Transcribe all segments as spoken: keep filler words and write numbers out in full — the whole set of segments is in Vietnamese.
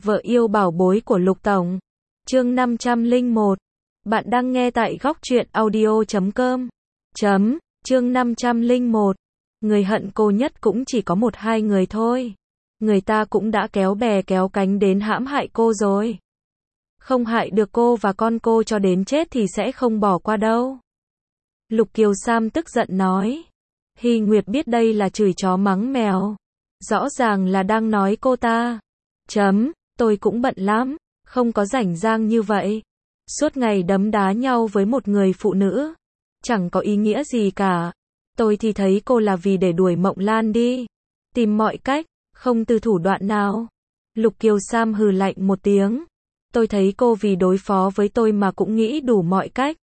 Vợ yêu bảo bối của Lục Tổng. Chương năm trăm lẻ một. Bạn đang nghe tại góc truyện audio chấm com. Chấm, chương năm trăm lẻ một. Người hận cô nhất cũng chỉ có một hai người thôi. Người ta cũng đã kéo bè kéo cánh đến hãm hại cô rồi. Không hại được cô và con cô cho đến chết thì sẽ không bỏ qua đâu. Lục Kiều Sam tức giận nói. Hy Nguyệt biết đây là chửi chó mắng mèo. Rõ ràng là đang nói cô ta. Chấm, tôi cũng bận lắm, không có rảnh rang như vậy. Suốt ngày đấm đá nhau với một người phụ nữ. Chẳng có ý nghĩa gì cả. Tôi thì thấy cô là vì để đuổi Mộng Lan đi. Tìm mọi cách, không từ thủ đoạn nào. Lục Kiều Sam hừ lạnh một tiếng. Tôi thấy cô vì đối phó với tôi mà cũng nghĩ đủ mọi cách.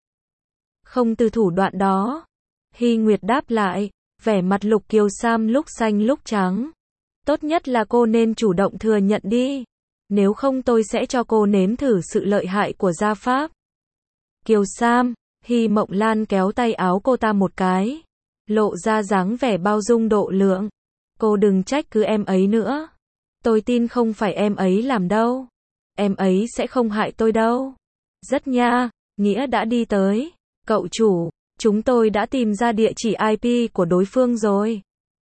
Không từ thủ đoạn đó. Hy Nguyệt đáp lại, vẻ mặt Lục Kiều Sam lúc xanh lúc trắng. Tốt nhất là cô nên chủ động thừa nhận đi. Nếu không tôi sẽ cho cô nếm thử sự lợi hại của gia pháp. Kiều Sam, Hy Mộng Lan kéo tay áo cô ta một cái. Lộ ra dáng vẻ bao dung độ lượng. Cô đừng trách cứ em ấy nữa. Tôi tin không phải em ấy làm đâu. Em ấy sẽ không hại tôi đâu. Rất nha, Nghĩa đã đi tới. Cậu chủ, chúng tôi đã tìm ra địa chỉ i pê của đối phương rồi.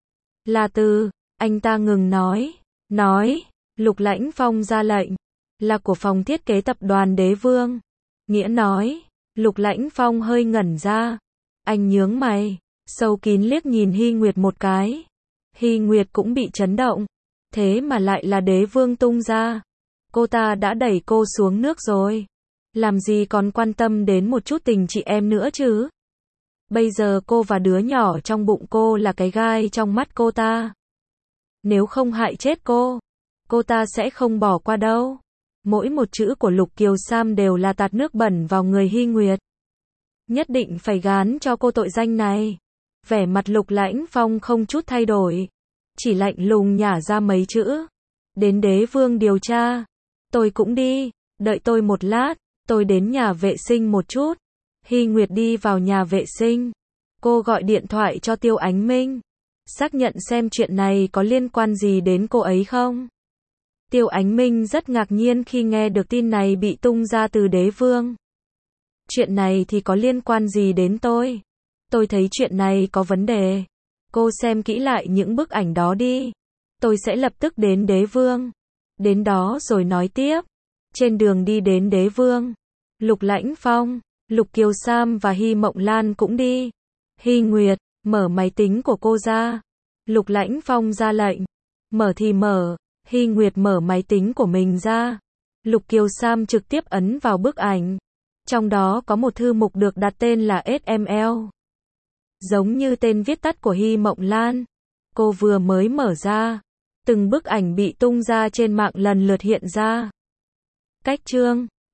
Là từ, anh ta ngừng nói. Nói, Lục Lãnh Phong ra lệnh. Là của phòng thiết kế tập đoàn Đế Vương. Nghĩa nói, Lục Lãnh Phong hơi ngẩn ra. Anh nhướng mày, sâu kín liếc nhìn Hy Nguyệt một cái. Hy Nguyệt cũng bị chấn động. Thế mà lại là Đế Vương tung ra. Cô ta đã đẩy cô xuống nước rồi. Làm gì còn quan tâm đến một chút tình chị em nữa chứ? Bây giờ cô và đứa nhỏ trong bụng cô là cái gai trong mắt cô ta. Nếu không hại chết cô, cô ta sẽ không bỏ qua đâu. Mỗi một chữ của Lục Kiều Sam đều là tạt nước bẩn vào người Hy Nguyệt. Nhất định phải gán cho cô tội danh này. Vẻ mặt Lục Lãnh Phong không chút thay đổi. Chỉ lạnh lùng nhả ra mấy chữ. Đến Đế Vương điều tra. Tôi cũng đi, đợi tôi một lát, tôi đến nhà vệ sinh một chút. Hy Nguyệt đi vào nhà vệ sinh. Cô gọi điện thoại cho Tiêu Ánh Minh. Xác nhận xem chuyện này có liên quan gì đến cô ấy không. Tiêu Ánh Minh rất ngạc nhiên khi nghe được tin này bị tung ra từ Đế Vương. Chuyện này thì có liên quan gì đến tôi? Tôi thấy chuyện này có vấn đề. Cô xem kỹ lại những bức ảnh đó đi. Tôi sẽ lập tức đến Đế Vương. Đến đó rồi nói tiếp. Trên đường đi đến Đế Vương, Lục Lãnh Phong, Lục Kiều Sam và Hy Mộng Lan cũng đi. Hy Nguyệt, mở máy tính của cô ra. Lục Lãnh Phong ra lệnh. Mở thì mở. Hy Nguyệt mở máy tính của mình ra. Lục Kiều Sam trực tiếp ấn vào bức ảnh. Trong đó có một thư mục được đặt tên là ét em lờ. Giống như tên viết tắt của Hy Mộng Lan. Cô vừa mới mở ra. Từng bức ảnh bị tung ra trên mạng lần lượt hiện ra. Cách chương.